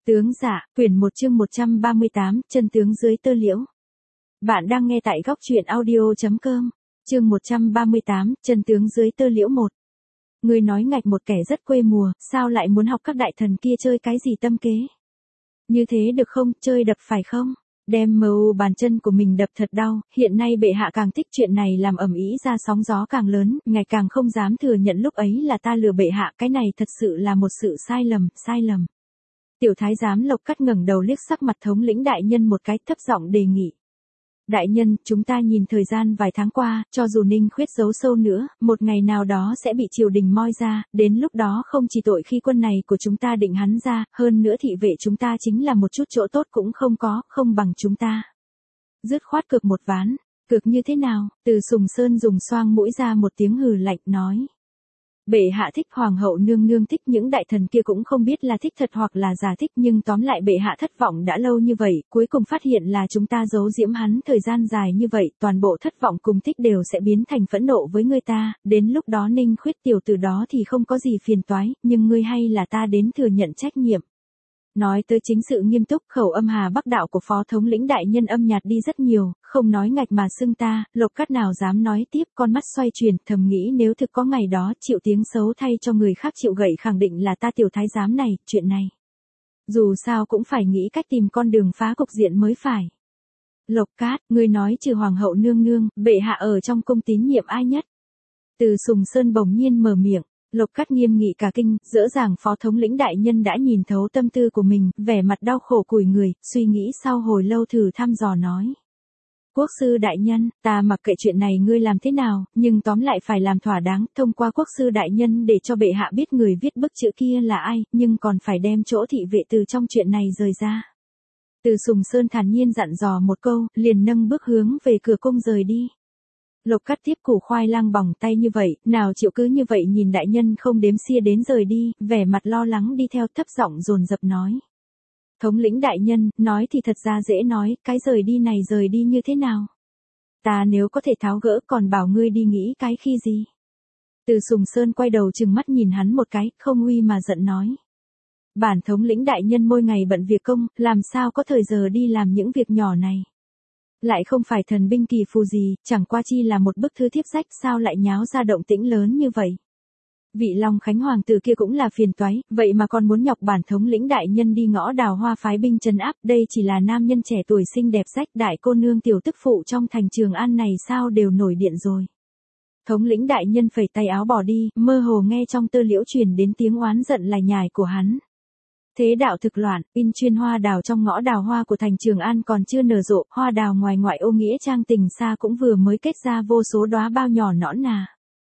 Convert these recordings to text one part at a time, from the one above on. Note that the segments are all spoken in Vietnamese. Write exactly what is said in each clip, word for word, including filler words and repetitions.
Tướng dạ, quyển một chương một trăm ba mươi tám, chân tướng dưới tơ liễu. Bạn đang nghe tại góc truyện audio chấm com, chương một trăm ba mươi tám, chân tướng dưới tơ liễu một. Người nói ngạch một kẻ rất quê mùa, sao lại muốn học các đại thần kia chơi cái gì tâm kế? Như thế được không, chơi đập phải không? Đem mưu bàn chân của mình đập thật đau, hiện nay bệ hạ càng thích chuyện này làm ầm ĩ ra sóng gió càng lớn, ngài càng không dám thừa nhận lúc ấy là ta lừa bệ hạ, cái này thật sự là một sự sai lầm, sai lầm. Tiểu thái giám Lộc Cát ngẩng đầu liếc sắc mặt thống lĩnh đại nhân một cái, thấp giọng đề nghị. Đại nhân, chúng ta nhìn thời gian vài tháng qua, cho dù Ninh Khuyết giấu sâu nữa, một ngày nào đó sẽ bị triều đình moi ra, đến lúc đó không chỉ tội khi quân này của chúng ta định hắn ra, hơn nữa thị vệ chúng ta chính là một chút chỗ tốt cũng không có, không bằng chúng ta. Dứt khoát cực một ván, cực như thế nào? Từ Sùng Sơn dùng xoang mũi ra một tiếng hừ lạnh nói. Bệ hạ thích, hoàng hậu nương nương thích, những đại thần kia cũng không biết là thích thật hoặc là giả thích, nhưng tóm lại bệ hạ thất vọng đã lâu như vậy, cuối cùng phát hiện là chúng ta giấu giếm hắn thời gian dài như vậy, toàn bộ thất vọng cùng thích đều sẽ biến thành phẫn nộ với người ta, đến lúc đó Ninh Khuyết tiểu tử đó thì không có gì phiền toái, nhưng ngươi hay là ta đến thừa nhận trách nhiệm. Nói tới chính sự nghiêm túc, khẩu âm Hà Bắc đạo của phó thống lĩnh đại nhân âm nhạt đi rất nhiều, không nói ngạch mà xưng ta, Lộc Cát nào dám nói tiếp, con mắt xoay chuyển, thầm nghĩ nếu thực có ngày đó chịu tiếng xấu thay cho người khác chịu gậy khẳng định là ta tiểu thái giám này, chuyện này. Dù sao cũng phải nghĩ cách tìm con đường phá cục diện mới phải. Lộc Cát, ngươi nói trừ hoàng hậu nương nương, bệ hạ ở trong cung tín nhiệm ai nhất? Từ Sùng Sơn bỗng nhiên mở miệng. Lộc Cát nghiêm nghị cả kinh, dễ dàng phó thống lĩnh đại nhân đã nhìn thấu tâm tư của mình, vẻ mặt đau khổ cùi người, suy nghĩ sau hồi lâu thử thăm dò nói. Quốc sư đại nhân, ta mặc kệ chuyện này ngươi làm thế nào, nhưng tóm lại phải làm thỏa đáng, thông qua quốc sư đại nhân để cho bệ hạ biết người viết bức chữ kia là ai, nhưng còn phải đem chỗ thị vệ từ trong chuyện này rời ra. Từ Sùng Sơn thản nhiên dặn dò một câu, liền nâng bước hướng về cửa cung rời đi. Lộc Cát tiếp củ khoai lang bằng tay như vậy, nào chịu cứ như vậy nhìn đại nhân không đếm xia đến rời đi, vẻ mặt lo lắng đi theo, thấp giọng dồn dập nói. Thống lĩnh đại nhân, nói thì thật ra dễ nói, cái rời đi này rời đi như thế nào? Ta nếu có thể tháo gỡ còn bảo ngươi đi nghĩ cái khi gì? Từ Sùng Sơn quay đầu trừng mắt nhìn hắn một cái, không uy mà giận nói. Bản thống lĩnh đại nhân mỗi ngày bận việc công, làm sao có thời giờ đi làm những việc nhỏ này? Lại không phải thần binh kỳ phù gì, chẳng qua chi là một bức thư thiếp sách, sao lại nháo ra động tĩnh lớn như vậy. Vị Long Khánh hoàng tử kia cũng là phiền toái, vậy mà còn muốn nhọc bản thống lĩnh đại nhân đi ngõ đào hoa phái binh trấn áp, đây chỉ là nam nhân trẻ tuổi xinh đẹp rách, đại cô nương tiểu tức phụ trong thành Trường An này sao đều nổi điện rồi. Thống lĩnh đại nhân phẩy tay áo bỏ đi, mơ hồ nghe trong tơ liễu truyền đến tiếng oán giận lải nhải của hắn. Thế đạo thực loạn, in chuyên hoa đào trong ngõ đào hoa của thành Trường An còn chưa nở rộ, hoa đào ngoài ngoại ô nghĩa trang tình xa cũng vừa mới kết ra vô số đóa bao nhỏ nõn nà.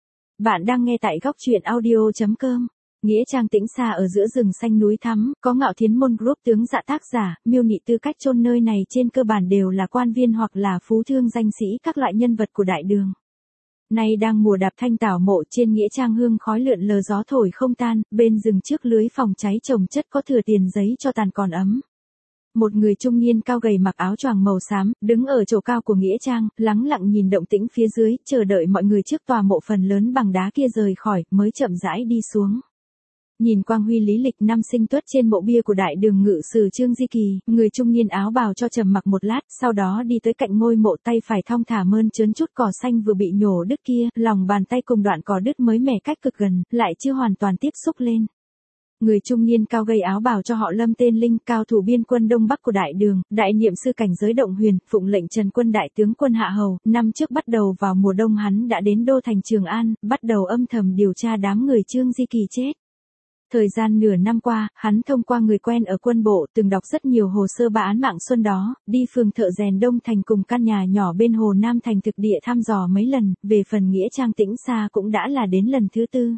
Bạn đang nghe tại góc truyện audio chấm com. Nghĩa trang tĩnh xa ở giữa rừng xanh núi thắm, có Ngạo Thiến Môn Group tướng dạ tác giả, miêu nị tư cách chôn nơi này trên cơ bản đều là quan viên hoặc là phú thương danh sĩ các loại nhân vật của đại đường. Nay đang mùa đạp thanh tảo mộ, trên nghĩa trang hương khói lượn lờ gió thổi không tan, bên rừng trước lưới phòng cháy trồng chất có thừa tiền giấy cho tàn còn ấm. Một người trung niên cao gầy mặc áo choàng màu xám, đứng ở chỗ cao của nghĩa trang, lắng lặng nhìn động tĩnh phía dưới, chờ đợi mọi người trước tòa mộ phần lớn bằng đá kia rời khỏi, mới chậm rãi đi xuống. Nhìn quang huy lý lịch năm sinh tuất trên mộ bia của đại đường ngự sử Trương Di Kỳ, người trung niên áo bào cho trầm mặc một lát, sau đó đi tới cạnh ngôi mộ, tay phải thong thả mơn trớn chút cỏ xanh vừa bị nhổ đứt kia, lòng bàn tay cùng đoạn cỏ đứt mới mẻ cách cực gần, lại chưa hoàn toàn tiếp xúc lên. Người trung niên cao gầy áo bào cho họ Lâm tên Linh, cao thủ biên quân Đông Bắc của đại đường, đại niệm sư cảnh giới động huyền, phụng lệnh Trần Quân đại tướng quân Hạ Hầu, năm trước bắt đầu vào mùa đông hắn đã đến đô thành Trường An, bắt đầu âm thầm điều tra đám người Trương Di Kỳ chết. Thời gian nửa năm qua, hắn thông qua người quen ở quân bộ, từng đọc rất nhiều hồ sơ ba án mạng xuân đó, đi phường Thợ Rèn Đông Thành cùng căn nhà nhỏ bên hồ Nam Thành thực địa thăm dò mấy lần, về phần nghĩa trang tĩnh xa cũng đã là đến lần thứ tư.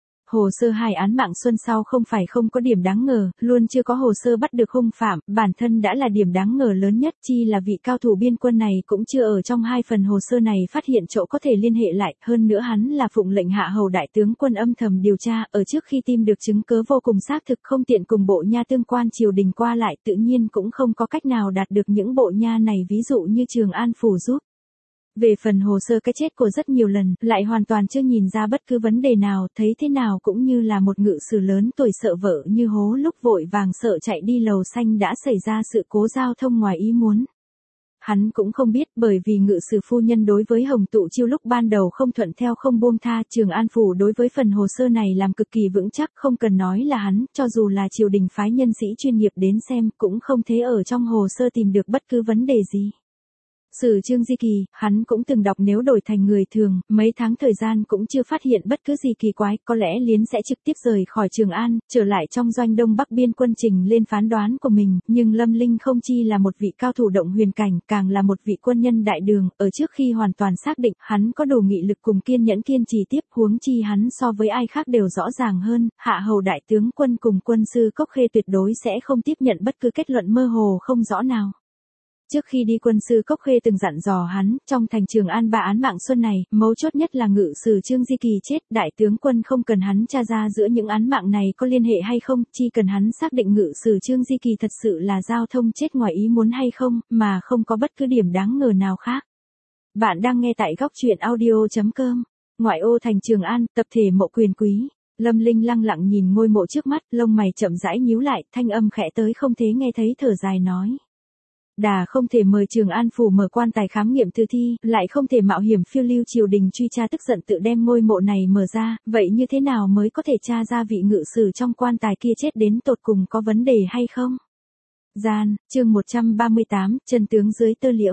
Hồ sơ hai án mạng xuân sau không phải không có điểm đáng ngờ, luôn chưa có hồ sơ bắt được hung phạm, bản thân đã là điểm đáng ngờ lớn nhất, chi là vị cao thủ biên quân này cũng chưa ở trong hai phần hồ sơ này phát hiện chỗ có thể liên hệ lại, hơn nữa hắn là phụng lệnh Hạ Hầu đại tướng quân âm thầm điều tra, ở trước khi tìm được chứng cớ vô cùng xác thực không tiện cùng bộ nha tương quan triều đình qua lại, tự nhiên cũng không có cách nào đạt được những bộ nha này ví dụ như Trường An phủ giúp. Về phần hồ sơ cái chết của rất nhiều lần, lại hoàn toàn chưa nhìn ra bất cứ vấn đề nào, thấy thế nào cũng như là một ngự sử lớn tuổi sợ vợ như hố lúc vội vàng sợ chạy đi lầu xanh đã xảy ra sự cố giao thông ngoài ý muốn. Hắn cũng không biết, bởi vì ngự sử phu nhân đối với Hồng Tụ Chiêu lúc ban đầu không thuận theo không buông tha, Trường An phủ đối với phần hồ sơ này làm cực kỳ vững chắc, không cần nói là hắn, cho dù là triều đình phái nhân sĩ chuyên nghiệp đến xem, cũng không thể ở trong hồ sơ tìm được bất cứ vấn đề gì. Sử Trương Di Kỳ, hắn cũng từng đọc nếu đổi thành người thường, mấy tháng thời gian cũng chưa phát hiện bất cứ gì kỳ quái, có lẽ Liến sẽ trực tiếp rời khỏi Trường An, trở lại trong doanh Đông Bắc biên quân trình lên phán đoán của mình, nhưng Lâm Linh không chi là một vị cao thủ động huyền cảnh, càng là một vị quân nhân đại đường, ở trước khi hoàn toàn xác định, hắn có đủ nghị lực cùng kiên nhẫn kiên trì tiếp, huống chi hắn so với ai khác đều rõ ràng hơn, hạ hầu đại tướng quân cùng quân sư Cốc Khê tuyệt đối sẽ không tiếp nhận bất cứ kết luận mơ hồ không rõ nào. Trước khi đi quân sư Cốc Khê từng dặn dò hắn, trong thành Trường An ba án mạng xuân này, mấu chốt nhất là ngự sử Trương Di Kỳ chết, đại tướng quân không cần hắn tra ra giữa những án mạng này có liên hệ hay không, chỉ cần hắn xác định ngự sử Trương Di Kỳ thật sự là giao thông chết ngoài ý muốn hay không, mà không có bất cứ điểm đáng ngờ nào khác. Bạn đang nghe tại góc truyện audio chấm com, ngoại ô thành Trường An, tập thể mộ quyền quý. Lâm Linh lăng lặng nhìn ngôi mộ trước mắt, lông mày chậm rãi nhíu lại, thanh âm khẽ tới không thế nghe thấy thở dài nói. Đà không thể mời Trường An phủ mở quan tài khám nghiệm tử thi, lại không thể mạo hiểm phiêu lưu triều đình truy tra tức giận tự đem ngôi mộ này mở ra, vậy như thế nào mới có thể tra ra vị ngự sử trong quan tài kia chết đến tột cùng có vấn đề hay không? Gian, chương một trăm ba mươi tám, chân tướng dưới tơ liễu.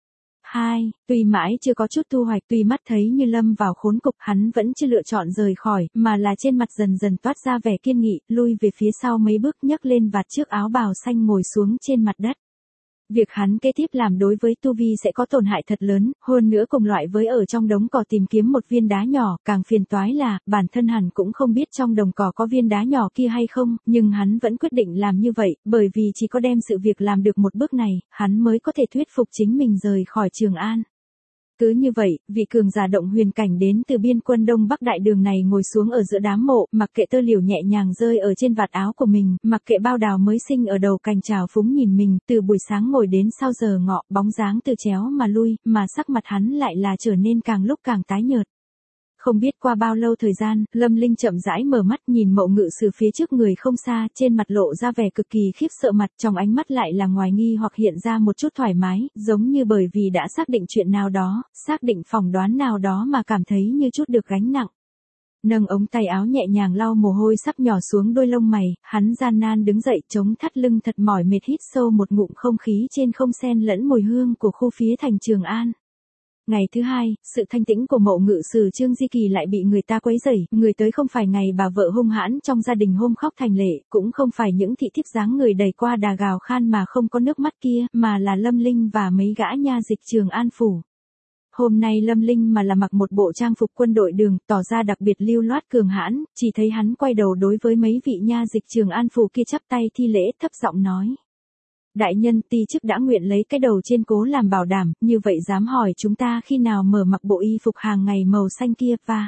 hai. Tuy mãi chưa có chút thu hoạch, tuy mắt thấy như lâm vào khốn cục, hắn vẫn chưa lựa chọn rời khỏi, mà là trên mặt dần dần toát ra vẻ kiên nghị, lui về phía sau mấy bước nhấc lên vạt chiếc áo bào xanh ngồi xuống trên mặt đất. Việc hắn kế tiếp làm đối với tu vi sẽ có tổn hại thật lớn, hơn nữa cùng loại với ở trong đống cỏ tìm kiếm một viên đá nhỏ, càng phiền toái là, bản thân hắn cũng không biết trong đồng cỏ có viên đá nhỏ kia hay không, nhưng hắn vẫn quyết định làm như vậy, bởi vì chỉ có đem sự việc làm được một bước này, hắn mới có thể thuyết phục chính mình rời khỏi Trường An. Cứ như vậy, vị cường giả động huyền cảnh đến từ biên quân Đông Bắc đại đường này ngồi xuống ở giữa đám mộ, mặc kệ tơ liễu nhẹ nhàng rơi ở trên vạt áo của mình, mặc kệ bao đào mới sinh ở đầu cành trào phúng nhìn mình, từ buổi sáng ngồi đến sau giờ ngọ, bóng dáng từ chéo mà lui, mà sắc mặt hắn lại là trở nên càng lúc càng tái nhợt. Không biết qua bao lâu thời gian, Lâm Linh chậm rãi mở mắt nhìn mộ ngự sử phía trước người không xa, trên mặt lộ ra vẻ cực kỳ khiếp sợ mặt, trong ánh mắt lại là ngoài nghi hoặc hiện ra một chút thoải mái, giống như bởi vì đã xác định chuyện nào đó, xác định phỏng đoán nào đó mà cảm thấy như chút được gánh nặng. Nâng ống tay áo nhẹ nhàng lau mồ hôi sắp nhỏ xuống đôi lông mày, hắn gian nan đứng dậy chống thắt lưng thật mỏi mệt hít sâu một ngụm không khí trên không xen lẫn mùi hương của khu phía thành Trường An. Ngày thứ hai, sự thanh tĩnh của mộ ngự sử Trương Di Kỳ lại bị người ta quấy rầy, người tới không phải ngày bà vợ hung hãn trong gia đình hôm khóc thành lệ, cũng không phải những thị thiếp dáng người đầy qua đà gào khan mà không có nước mắt kia, mà là Lâm Linh và mấy gã nha dịch Trường An phủ. Hôm nay Lâm Linh mà là mặc một bộ trang phục quân đội đường, tỏ ra đặc biệt lưu loát cường hãn, chỉ thấy hắn quay đầu đối với mấy vị nha dịch Trường An phủ kia chắp tay thi lễ thấp giọng nói. Đại nhân ti chức đã nguyện lấy cái đầu trên cố làm bảo đảm, như vậy dám hỏi chúng ta khi nào mở mặc bộ y phục hàng ngày màu xanh kia và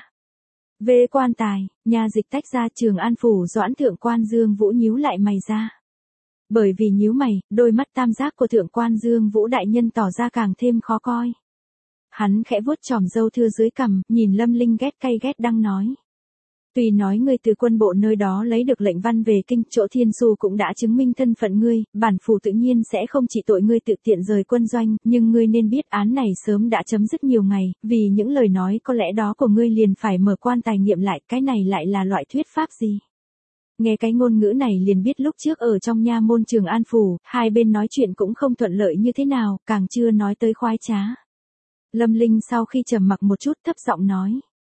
về quan tài, nha dịch tách ra Trường An phủ Doãn thượng quan Dương Vũ nhíu lại mày ra. Bởi vì nhíu mày, đôi mắt tam giác của thượng quan Dương Vũ đại nhân tỏ ra càng thêm khó coi. Hắn khẽ vuốt chòm râu thưa dưới cằm, nhìn Lâm Linh ghét cay ghét đắng nói. Tuy nói ngươi từ quân bộ nơi đó lấy được lệnh văn về kinh, chỗ Thiên Su cũng đã chứng minh thân phận ngươi, bản phủ tự nhiên sẽ không chỉ tội ngươi tự tiện rời quân doanh, nhưng ngươi nên biết án này sớm đã chấm dứt nhiều ngày, vì những lời nói có lẽ đó của ngươi liền phải mở quan tài nghiệm lại, cái này lại là loại thuyết pháp gì? Nghe cái ngôn ngữ này liền biết lúc trước ở trong nha môn Trường An phủ, hai bên nói chuyện cũng không thuận lợi như thế nào, càng chưa nói tới khoái trá. Lâm Linh sau khi trầm mặc một chút thấp giọng nói.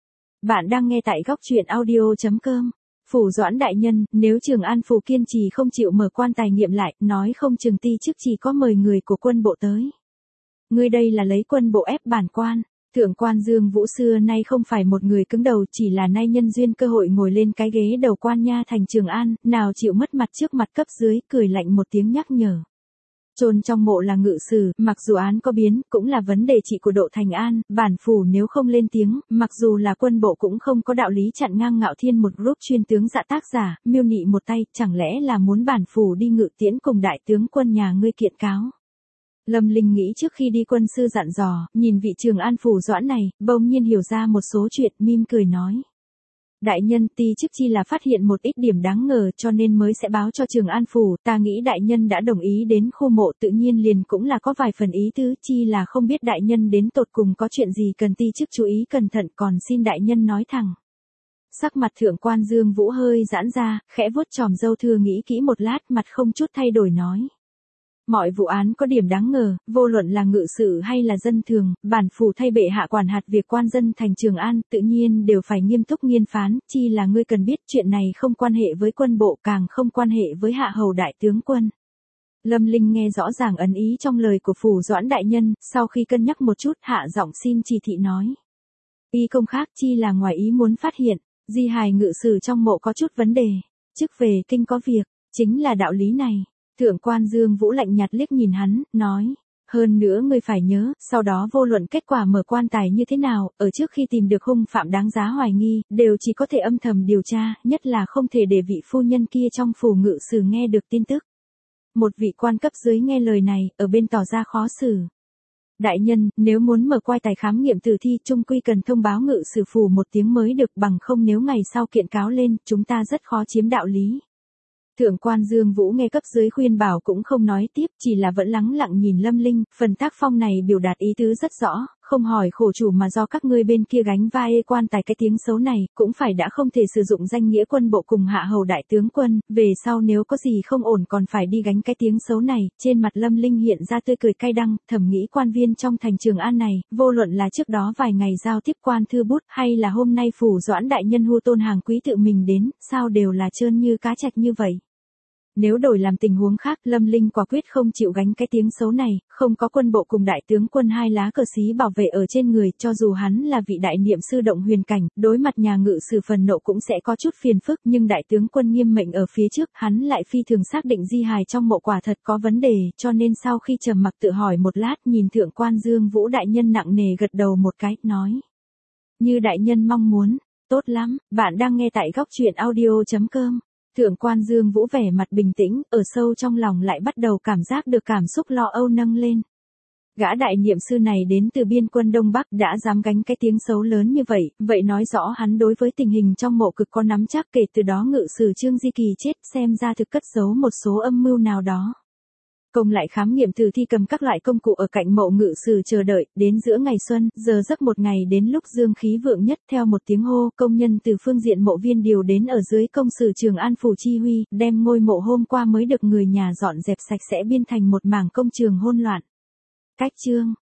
Bạn đang nghe tại góc truyện audio chấm com. Phủ Doãn đại nhân, nếu Trường An phủ kiên trì không chịu mở quan tài nghiệm lại, nói không chừng ti chức chỉ có mời người của quân bộ tới. Ngươi đây là lấy quân bộ ép bản quan. Thượng quan Dương Vũ xưa nay không phải một người cứng đầu, chỉ là nay nhân duyên cơ hội ngồi lên cái ghế đầu quan nha thành Trường An, nào chịu mất mặt trước mặt cấp dưới, cười lạnh một tiếng nhắc nhở. Chôn trong mộ là ngự sử, mặc dù án có biến, cũng là vấn đề trị của độ thành an, bản phủ nếu không lên tiếng, mặc dù là quân bộ cũng không có đạo lý chặn ngang Ngạo Thiên một group chuyên tướng dạ tác giả, miêu nị một tay, chẳng lẽ là muốn bản phủ đi ngự tiễn cùng đại tướng quân nhà ngươi kiện cáo. Lâm Linh nghĩ trước khi đi quân sư dặn dò, nhìn vị Trường An phủ Doãn này, bỗng nhiên hiểu ra một số chuyện, mỉm cười nói. Đại nhân, ti chức chi là phát hiện một ít điểm đáng ngờ cho nên mới sẽ báo cho Trường An phủ, ta nghĩ đại nhân đã đồng ý đến khu mộ tự nhiên liền cũng là có vài phần ý tứ, chi là không biết đại nhân đến tột cùng có chuyện gì cần ti chức chú ý cẩn thận, còn xin đại nhân nói thẳng. Sắc mặt thượng quan Dương Vũ hơi giãn ra, khẽ vuốt chòm râu thưa nghĩ kỹ một lát, mặt không chút thay đổi nói. Mọi vụ án có điểm đáng ngờ, vô luận là ngự sự hay là dân thường, bản phủ thay bệ hạ quản hạt việc quan dân thành Trường An, tự nhiên đều phải nghiêm túc nghiên phán, chi là ngươi cần biết chuyện này không quan hệ với quân bộ, càng không quan hệ với hạ hầu đại tướng quân. Lâm Linh nghe rõ ràng ẩn ý trong lời của phủ Doãn đại nhân, sau khi cân nhắc một chút, hạ giọng xin chỉ thị nói. Y công khác chi là ngoài ý muốn phát hiện, di hài ngự sử trong mộ có chút vấn đề, chức về kinh có việc, chính là đạo lý này. Thượng quan Dương Vũ lạnh nhạt liếc nhìn hắn, nói, hơn nữa ngươi phải nhớ, sau đó vô luận kết quả mở quan tài như thế nào, ở trước khi tìm được hung phạm đáng giá hoài nghi, đều chỉ có thể âm thầm điều tra, nhất là không thể để vị phu nhân kia trong phủ ngự sử nghe được tin tức. Một vị quan cấp dưới nghe lời này, ở bên tỏ ra khó xử. Đại nhân, nếu muốn mở quan tài khám nghiệm tử thi, chung quy cần thông báo ngự sử phủ một tiếng mới được, bằng không nếu ngày sau kiện cáo lên, chúng ta rất khó chiếm đạo lý. Thượng quan Dương Vũ nghe cấp dưới khuyên bảo cũng không nói tiếp, chỉ là vẫn lắng lặng nhìn Lâm Linh, phần tác phong này biểu đạt ý tứ rất rõ, không hỏi khổ chủ mà do các ngươi bên kia gánh vai quan tài cái tiếng xấu này, cũng phải đã không thể sử dụng danh nghĩa quân bộ cùng hạ hầu đại tướng quân, về sau nếu có gì không ổn còn phải đi gánh cái tiếng xấu này, trên mặt Lâm Linh hiện ra tươi cười cay đắng, thầm nghĩ quan viên trong thành Trường An này, vô luận là trước đó vài ngày giao tiếp quan thư bút, hay là hôm nay phủ Doãn đại nhân hu tôn hàng quý tự mình đến, sao đều là trơn như cá trạch như vậy. Nếu đổi làm tình huống khác, Lâm Linh quả quyết không chịu gánh cái tiếng xấu này, không có quân bộ cùng đại tướng quân hai lá cờ xí bảo vệ ở trên người, cho dù hắn là vị đại niệm sư động huyền cảnh, đối mặt nhà ngự sử phần nộ cũng sẽ có chút phiền phức, nhưng đại tướng quân nghiêm mệnh ở phía trước, hắn lại phi thường xác định di hài trong mộ quả thật có vấn đề, cho nên sau khi trầm mặc tự hỏi một lát, nhìn thượng quan Dương Vũ đại nhân nặng nề gật đầu một cái, nói: Như đại nhân mong muốn, tốt lắm, bạn đang nghe tại góc truyện audio chấm com. Thượng quan Dương Vũ vẻ mặt bình tĩnh, ở sâu trong lòng lại bắt đầu cảm giác được cảm xúc lo âu nâng lên. Gã đại niệm sư này đến từ biên quân Đông Bắc đã dám gánh cái tiếng xấu lớn như vậy, vậy nói rõ hắn đối với tình hình trong mộ cực có nắm chắc, kể từ đó ngự sử Trương Di Kỳ chết xem ra thực cất giấu một số âm mưu nào đó. Công lại khám nghiệm tử thi cầm các loại công cụ ở cạnh mộ ngự sử chờ đợi, đến giữa ngày xuân, giờ giấc một ngày đến lúc dương khí vượng nhất, theo một tiếng hô, công nhân từ phương diện mộ viên điều đến ở dưới công sử Trường An phủ chi huy, đem ngôi mộ hôm qua mới được người nhà dọn dẹp sạch sẽ biên thành một mảng công trường hỗn loạn. Cách chương